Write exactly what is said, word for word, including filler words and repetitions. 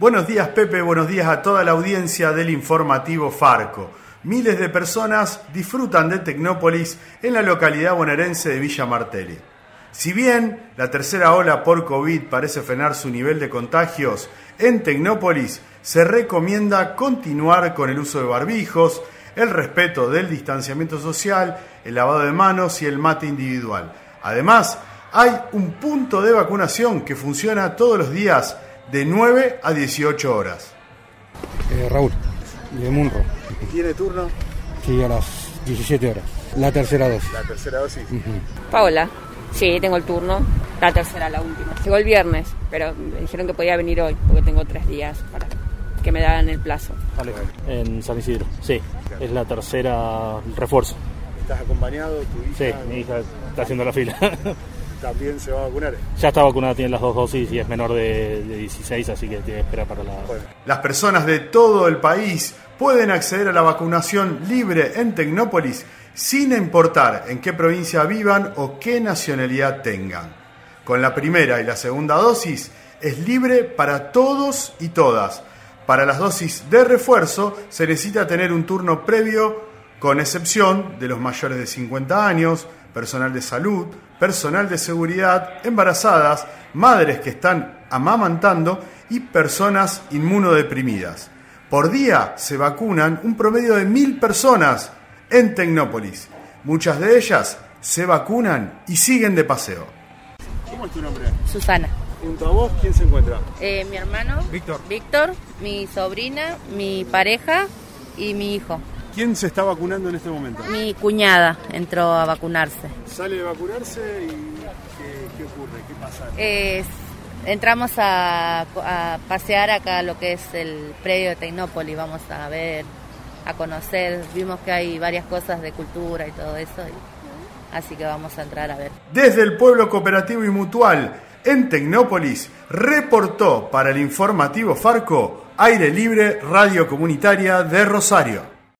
Buenos días, Pepe, buenos días a toda la audiencia del informativo Farco. Miles de personas disfrutan de Tecnópolis en la localidad bonaerense de Villa Martelli. Si bien la tercera ola por COVID parece frenar su nivel de contagios, en Tecnópolis se recomienda continuar con el uso de barbijos, el respeto del distanciamiento social, el lavado de manos y el mate individual. Además, hay un punto de vacunación que funciona todos los días de nueve a dieciocho horas. Eh, Raúl, de Munro. ¿Tiene turno? Sí, a las diecisiete horas. La tercera dosis. La tercera dosis. Uh-huh. Paola. Sí, tengo el turno. La tercera, la última. Llegó el viernes, pero me dijeron que podía venir hoy, porque tengo tres días para que me dan el plazo. Vale. En San Isidro, sí. Es la tercera refuerzo. ¿Estás acompañado? ¿Tu hija? Sí, mi hija está haciendo la fila. ¿También se va a vacunar? Ya está vacunada, tiene las dos dosis y es menor de, de dieciséis, así que tiene que esperar para la... Bueno. Las personas de todo el país pueden acceder a la vacunación libre en Tecnópolis sin importar en qué provincia vivan o qué nacionalidad tengan. Con la primera y la segunda dosis es libre para todos y todas. Para las dosis de refuerzo se necesita tener un turno previo, con excepción de los mayores de cincuenta años, personal de salud, personal de seguridad, embarazadas, madres que están amamantando y personas inmunodeprimidas. Por día se vacunan un promedio de mil personas en Tecnópolis. Muchas de ellas se vacunan y siguen de paseo. ¿Cómo es tu nombre? Susana. Junto a vos, ¿quién se encuentra? Eh, mi hermano. Víctor. Víctor, mi sobrina, mi pareja y mi hijo. ¿Quién se está vacunando en este momento? Mi cuñada entró a vacunarse. ¿Sale de vacunarse y qué, qué ocurre? ¿Qué pasa? Eh, entramos a, a pasear acá lo que es el predio de Tecnópolis. Vamos a ver, a conocer. Vimos que hay varias cosas de cultura y todo eso. Y, así que vamos a entrar a ver. Desde el pueblo cooperativo y mutual en Tecnópolis, reportó para el informativo Farco, Aire Libre Radio Comunitaria de Rosario.